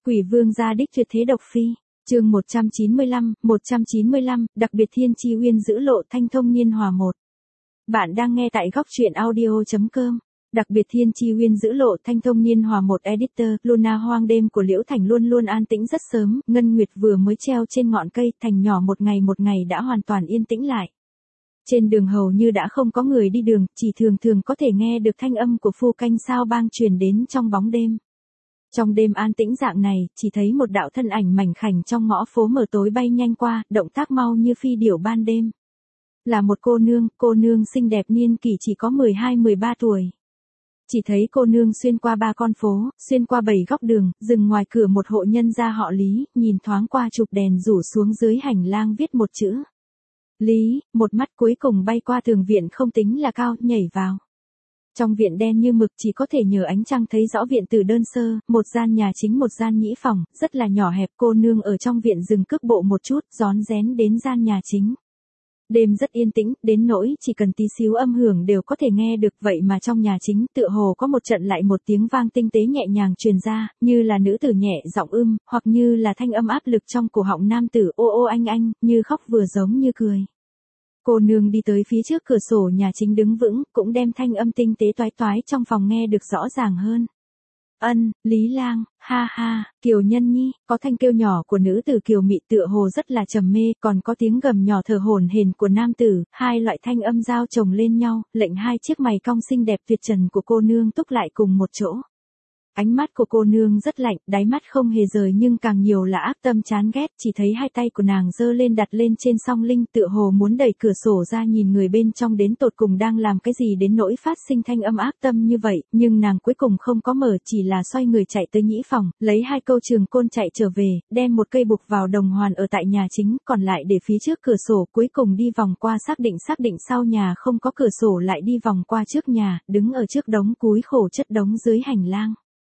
Quỷ vương gia đích tuyệt thế độc phi. Chương 195, đặc biệt thiên chi uyên giữ lộ thanh thông niên hòa một. Bạn đang nghe tại góc truyện audio.com. Đặc biệt thiên chi uyên giữ lộ thanh thông niên hòa một editor. Luna hoang đêm của Liễu Thành luôn luôn an tĩnh rất sớm, ngân nguyệt vừa mới treo trên ngọn cây, thành nhỏ một ngày đã hoàn toàn yên tĩnh lại. Trên đường hầu như đã không có người đi đường, chỉ thường có thể nghe được thanh âm của phu canh sao bang truyền đến trong bóng đêm. Trong đêm an tĩnh dạng này, chỉ thấy một đạo thân ảnh mảnh khảnh trong ngõ phố mờ tối bay nhanh qua, động tác mau như phi điểu ban đêm. Là một cô nương xinh đẹp niên kỷ chỉ có 12-13 tuổi. Chỉ thấy cô nương xuyên qua 3 con phố, xuyên qua 7 góc đường, dừng ngoài cửa một hộ nhân gia họ Lý, nhìn thoáng qua chụp đèn rủ xuống dưới hành lang viết một chữ. Lý, một mắt cuối cùng bay qua tường viện không tính là cao, nhảy vào. Trong viện đen như mực chỉ có thể nhờ ánh trăng thấy rõ viện từ đơn sơ, một gian nhà chính một gian nhĩ phòng, rất là nhỏ hẹp. Cô nương ở trong viện dừng cước bộ một chút, rón rén đến gian nhà chính. Đêm rất yên tĩnh, đến nỗi chỉ cần tí xíu âm hưởng đều có thể nghe được, vậy mà trong nhà chính tựa hồ có một trận lại một tiếng vang tinh tế nhẹ nhàng truyền ra, như là nữ tử nhẹ giọng hoặc như là thanh âm áp lực trong cổ họng nam tử ô ô anh, như khóc vừa giống như cười. Cô nương đi tới phía trước cửa sổ nhà chính đứng vững, cũng đem thanh âm tinh tế toái trong phòng nghe được rõ ràng hơn. Lý lang, ha ha, Kiều Nhân Nhi, có thanh kêu nhỏ của nữ tử kiều mị tựa hồ rất là trầm mê, còn có tiếng gầm nhỏ thở hổn hển của nam tử, hai loại thanh âm giao chồng lên nhau, lệnh hai chiếc mày cong xinh đẹp tuyệt trần của cô nương túc lại cùng một chỗ. Ánh mắt của cô nương rất lạnh, đáy mắt không hề rời nhưng càng nhiều là ác tâm chán ghét, chỉ thấy hai tay của nàng giơ lên đặt lên trên song linh tựa hồ muốn đẩy cửa sổ ra nhìn người bên trong đến tột cùng đang làm cái gì đến nỗi phát sinh thanh âm ác tâm như vậy, nhưng nàng cuối cùng không có mở, chỉ là xoay người chạy tới nhĩ phòng, lấy 2 câu trường côn chạy trở về, đem một cây bục vào đồng hoàn ở tại nhà chính, còn lại để phía trước cửa sổ, cuối cùng đi vòng qua xác định sau nhà không có cửa sổ lại đi vòng qua trước nhà, đứng ở trước đống cúi khổ chất đống dưới hành lang.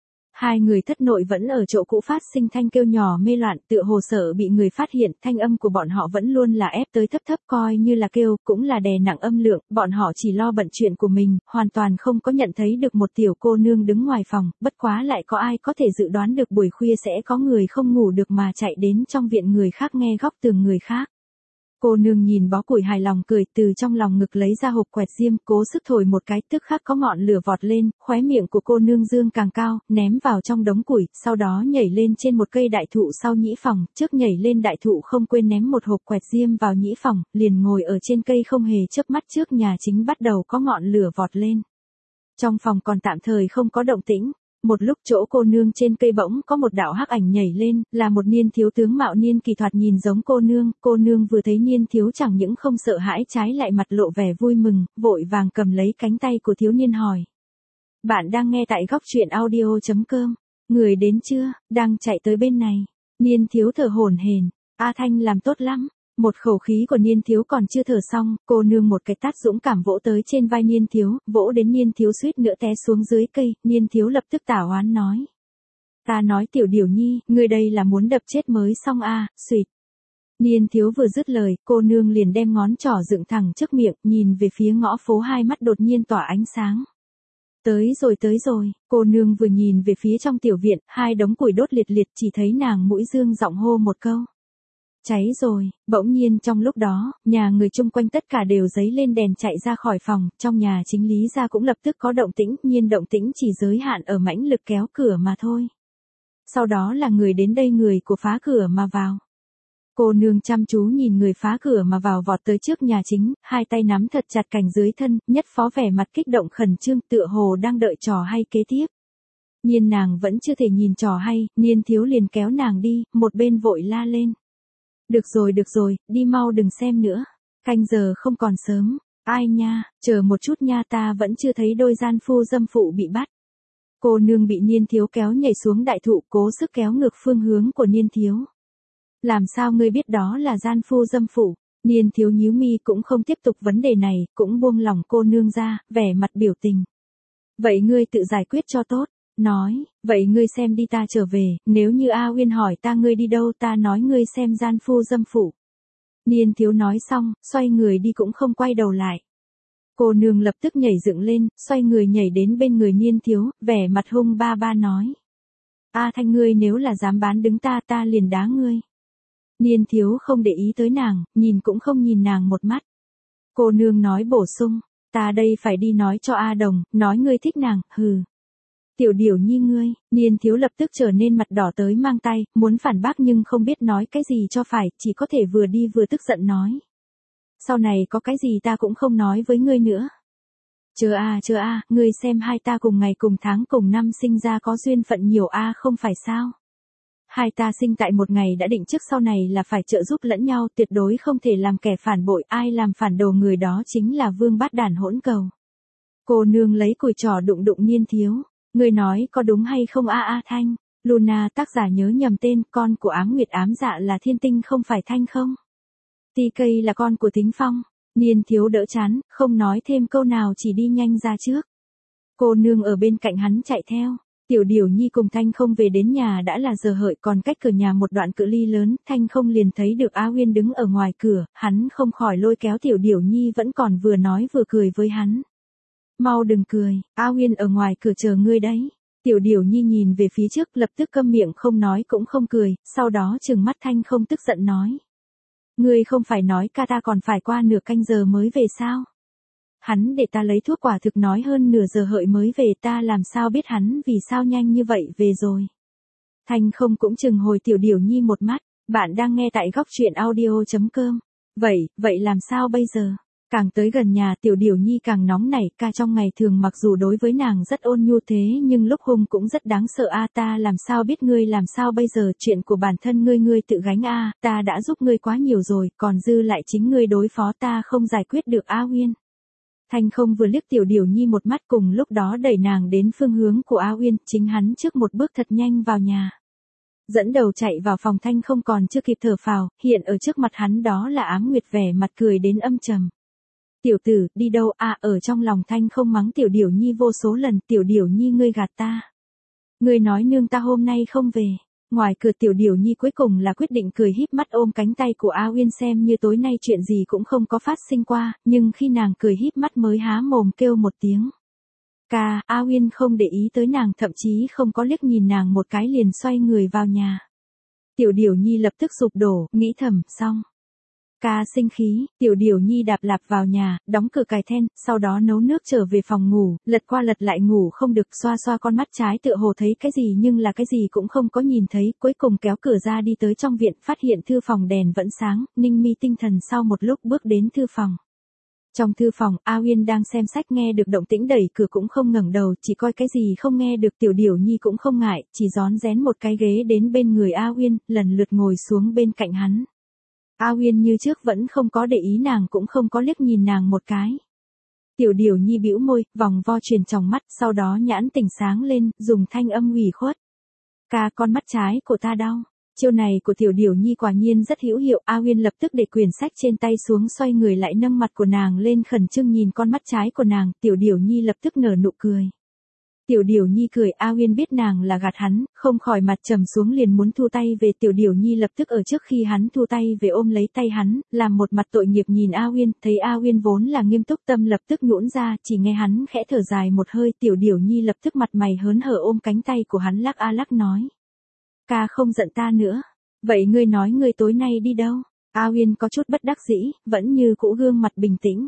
Hai người thất nội vẫn ở chỗ cũ phát sinh thanh kêu nhỏ mê loạn, tựa hồ sợ bị người phát hiện, thanh âm của bọn họ vẫn luôn là ép tới thấp coi như là kêu, cũng là đè nặng âm lượng, bọn họ chỉ lo bận chuyện của mình, hoàn toàn không có nhận thấy được một tiểu cô nương đứng ngoài phòng, bất quá lại có ai có thể dự đoán được buổi khuya sẽ có người không ngủ được mà chạy đến trong viện người khác nghe góc tường người khác. Cô nương nhìn bó củi hài lòng cười, từ trong lòng ngực lấy ra hộp quẹt diêm, cố sức thổi một cái, tức khắc có ngọn lửa vọt lên, khóe miệng của cô nương dương càng cao, ném vào trong đống củi, sau đó nhảy lên trên một cây đại thụ sau nhĩ phòng, trước nhảy lên đại thụ không quên ném một hộp quẹt diêm vào nhĩ phòng, liền ngồi ở trên cây không hề chớp mắt trước nhà chính bắt đầu có ngọn lửa vọt lên. Trong phòng còn tạm thời không có động tĩnh. Một lúc chỗ cô nương trên cây bỗng có một đạo hắc ảnh nhảy lên, là một niên thiếu tướng mạo niên kỳ thoạt nhìn giống cô nương vừa thấy niên thiếu chẳng những không sợ hãi trái lại mặt lộ vẻ vui mừng, vội vàng cầm lấy cánh tay của thiếu niên hỏi. Bạn đang nghe tại góc truyện audio.com, người đến chưa, đang chạy tới bên này, niên thiếu thở hổn hển, A Thanh làm tốt lắm. Một khẩu khí của niên thiếu còn chưa thở xong, cô nương một cái tát dũng cảm vỗ tới trên vai niên thiếu, vỗ đến niên thiếu suýt nữa té xuống dưới cây, niên thiếu lập tức tả oán nói. Ta nói tiểu điểu nhi, ngươi đây là muốn đập chết mới xong suýt. Niên thiếu vừa dứt lời, cô nương liền đem ngón trỏ dựng thẳng trước miệng, nhìn về phía ngõ phố, hai mắt đột nhiên tỏa ánh sáng. Tới rồi, cô nương vừa nhìn về phía trong tiểu viện, 2 đống củi đốt liệt chỉ thấy nàng mũi dương giọng hô một câu. Cháy rồi, bỗng nhiên trong lúc đó, nhà người chung quanh tất cả đều giấy lên đèn chạy ra khỏi phòng, trong nhà chính Lý gia cũng lập tức có động tĩnh, nhiên động tĩnh chỉ giới hạn ở mãnh lực kéo cửa mà thôi. Sau đó là người đến đây người của phá cửa mà vào. Cô nương chăm chú nhìn người phá cửa mà vào vọt tới trước nhà chính, 2 tay nắm thật chặt cành dưới thân, nhất phó vẻ mặt kích động khẩn trương tựa hồ đang đợi trò hay kế tiếp. Nhiên nàng vẫn chưa thể nhìn trò hay, niên thiếu liền kéo nàng đi, một bên vội la lên. Được rồi, đi mau đừng xem nữa. Canh giờ không còn sớm. Ai nha, chờ một chút nha, ta vẫn chưa thấy đôi gian phu dâm phụ bị bắt. Cô nương bị niên thiếu kéo nhảy xuống đại thụ, cố sức kéo ngược phương hướng của niên thiếu. Làm sao ngươi biết đó là gian phu dâm phụ? Niên thiếu nhíu mi cũng không tiếp tục vấn đề này, cũng buông lỏng cô nương ra, vẻ mặt biểu tình. Vậy ngươi tự giải quyết cho tốt. Nói, vậy ngươi xem đi, ta trở về, nếu như A Uyên hỏi ta ngươi đi đâu, ta nói ngươi xem gian phu dâm phụ. Niên thiếu nói xong, xoay người đi cũng không quay đầu lại. Cô nương lập tức nhảy dựng lên, xoay người nhảy đến bên người niên thiếu, vẻ mặt hung ba nói. A Thanh ngươi nếu là dám bán đứng ta liền đá ngươi. Niên thiếu không để ý tới nàng, nhìn cũng không nhìn nàng một mắt. Cô nương nói bổ sung, ta đây phải đi nói cho A Đồng, nói ngươi thích nàng, hừ. Tiểu Điểu Nhi ngươi, Niên thiếu lập tức trở nên mặt đỏ tới mang tay, muốn phản bác nhưng không biết nói cái gì cho phải, chỉ có thể vừa đi vừa tức giận nói. Sau này có cái gì ta cũng không nói với ngươi nữa. Chờ a, ngươi xem hai ta cùng ngày cùng tháng cùng năm sinh ra có duyên phận nhiều a không phải sao. Hai ta sinh tại một ngày đã định trước sau này là phải trợ giúp lẫn nhau, tuyệt đối không thể làm kẻ phản bội, ai làm phản đồ người đó chính là vương bát đản hỗn cầu. Cô nương lấy cùi trò đụng đụng Niên thiếu, ngươi nói có đúng hay không a Thanh, Luna tác giả nhớ nhầm tên, con của Ám Nguyệt ám dạ là Thiên Tinh không phải Thanh không? TK là con của Thính Phong. Niên thiếu đỡ chán, không nói thêm câu nào chỉ đi nhanh ra trước. Cô nương ở bên cạnh hắn chạy theo. Tiểu Điểu Nhi cùng Thanh không về đến nhà đã là giờ hợi, còn cách cửa nhà một đoạn cự ly lớn, Thanh không liền thấy được A Uyên đứng ở ngoài cửa, hắn không khỏi lôi kéo Tiểu Điểu Nhi vẫn còn vừa nói vừa cười với hắn. Mau đừng cười, A Uyên ở ngoài cửa chờ ngươi đấy. Tiểu Điểu Nhi nhìn về phía trước lập tức câm miệng không nói cũng không cười, sau đó trừng mắt Thanh không tức giận nói. Ngươi không phải nói ca ta còn phải qua nửa canh giờ mới về sao? Hắn để ta lấy thuốc quả thực nói hơn nửa giờ hợi mới về, ta làm sao biết hắn vì sao nhanh như vậy về rồi. Thanh không cũng chừng hồi Tiểu Điểu Nhi một mắt, bạn đang nghe tại góc truyện audio.com. Vậy làm sao bây giờ? Càng tới gần nhà Tiểu Điểu Nhi càng nóng nảy, ca trong ngày thường mặc dù đối với nàng rất ôn nhu thế nhưng lúc hung cũng rất đáng sợ a ta làm sao biết ngươi làm sao bây giờ, chuyện của bản thân ngươi tự gánh a ta đã giúp ngươi quá nhiều rồi, còn dư lại chính ngươi đối phó ta không giải quyết được A Uyên. Thanh không vừa liếc Tiểu Điểu Nhi một mắt cùng lúc đó đẩy nàng đến phương hướng của A Uyên, chính hắn trước một bước thật nhanh vào nhà. Dẫn đầu chạy vào phòng Thanh không còn chưa kịp thở phào, hiện ở trước mặt hắn đó là Ám Nguyệt vẻ mặt cười đến âm trầm. Tiểu tử, đi đâu ở trong lòng Thanh không mắng Tiểu Điểu Nhi vô số lần, Tiểu Điểu Nhi ngươi gạt ta. Ngươi nói nương ta hôm nay không về. Ngoài cửa Tiểu Điểu Nhi cuối cùng là quyết định cười híp mắt ôm cánh tay của A Uyên xem như tối nay chuyện gì cũng không có phát sinh qua, nhưng khi nàng cười híp mắt mới há mồm kêu một tiếng. Ca, A Uyên không để ý tới nàng, thậm chí không có liếc nhìn nàng một cái liền xoay người vào nhà. Tiểu Điểu Nhi lập tức sụp đổ, nghĩ thầm, xong. Ca sinh khí, Tiểu Điểu Nhi đạp lạp vào nhà, đóng cửa cài then, sau đó nấu nước trở về phòng ngủ, lật qua lật lại ngủ không được, xoa xoa con mắt trái tựa hồ thấy cái gì nhưng là cái gì cũng không có nhìn thấy, cuối cùng kéo cửa ra đi tới trong viện, phát hiện thư phòng đèn vẫn sáng, ninh mi tinh thần sau một lúc bước đến thư phòng. Trong thư phòng, A Uyên đang xem sách nghe được động tĩnh đẩy cửa cũng không ngẩng đầu, chỉ coi cái gì không nghe được. Tiểu Điểu Nhi cũng không ngại, chỉ rón rén một cái ghế đến bên người A Uyên, lần lượt ngồi xuống bên cạnh hắn. A Uyên như trước vẫn không có để ý nàng cũng không có liếc nhìn nàng một cái. Tiểu Điểu Nhi bĩu môi, vòng vo truyền trong mắt, sau đó nhãn tỉnh sáng lên, dùng thanh âm ủy khuất. Ca, con mắt trái của ta đau. Chiêu này của Tiểu Điểu Nhi quả nhiên rất hữu hiệu, A Uyên lập tức để quyển sách trên tay xuống, xoay người lại nâng mặt của nàng lên khẩn trương nhìn con mắt trái của nàng, Tiểu Điểu Nhi lập tức nở nụ cười. Tiểu Điểu Nhi cười, A Uyên biết nàng là gạt hắn, không khỏi mặt trầm xuống liền muốn thu tay về. Tiểu Điểu Nhi lập tức ở trước khi hắn thu tay về ôm lấy tay hắn, làm một mặt tội nghiệp nhìn A Uyên, thấy A Uyên vốn là nghiêm túc tâm lập tức nhũn ra, chỉ nghe hắn khẽ thở dài một hơi, Tiểu Điểu Nhi lập tức mặt mày hớn hở ôm cánh tay của hắn lắc a lắc nói. Ca không giận ta nữa. Vậy ngươi nói ngươi tối nay đi đâu? A Uyên có chút bất đắc dĩ, vẫn như cũ gương mặt bình tĩnh.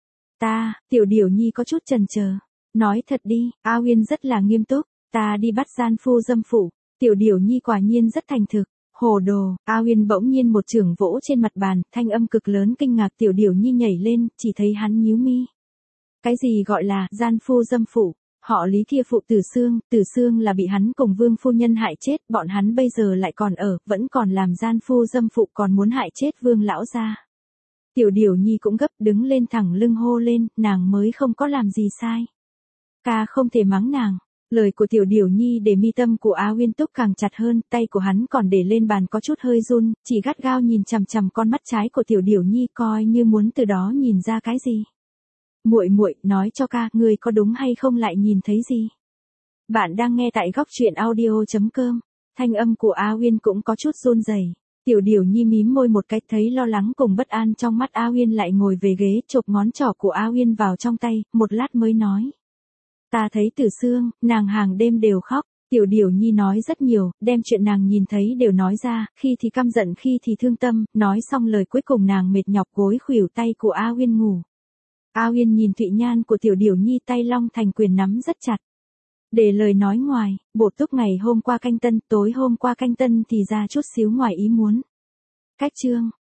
Tiểu Điểu Nhi có chút chần chờ. Nói thật đi, A Uyên rất là nghiêm túc, ta đi bắt gian phu dâm phụ. Tiểu Điểu Nhi quả nhiên rất thành thực. Hồ đồ, A Uyên bỗng nhiên một chưởng vỗ trên mặt bàn, thanh âm cực lớn kinh ngạc. Tiểu Điểu Nhi nhảy lên, chỉ thấy hắn nhíu mi. Cái gì gọi là gian phu dâm phụ? Họ Lý kia phụ Tử Xương là bị hắn cùng Vương phu nhân hại chết, bọn hắn bây giờ lại còn ở, vẫn còn làm gian phu dâm phụ còn muốn hại chết Vương lão gia. Tiểu Điểu Nhi cũng gấp đứng lên thẳng lưng hô lên, nàng mới không có làm gì sai. Ca không thể mắng nàng. Lời của Tiểu Điểu Nhi để mi tâm của A Uyên túc càng chặt hơn, tay của hắn còn để lên bàn có chút hơi run, chỉ gắt gao nhìn chằm chằm con mắt trái của Tiểu Điểu Nhi coi như muốn từ đó nhìn ra cái gì. Muội muội, nói cho ca, ngươi có đúng hay không lại nhìn thấy gì? Bạn đang nghe tại góc truyện audio.com. Thanh âm của A Uyên cũng có chút run rẩy. Tiểu Điểu Nhi mím môi một cái, thấy lo lắng cùng bất an trong mắt A Uyên lại ngồi về ghế, chộp ngón trỏ của A Uyên vào trong tay, một lát mới nói. Ta thấy Tử Xương, nàng hàng đêm đều khóc. Tiểu Điểu Nhi nói rất nhiều, đem chuyện nàng nhìn thấy đều nói ra, khi thì căm giận khi thì thương tâm, nói xong lời cuối cùng nàng mệt nhọc gối khuỷu tay của A Uyên ngủ. A Uyên nhìn Thụy Nhan của Tiểu Điểu Nhi tay long thành quyền nắm rất chặt. Để lời nói ngoài, bổ túc ngày hôm qua canh tân, tối hôm qua canh tân thì ra chút xíu ngoài ý muốn. Cách chương.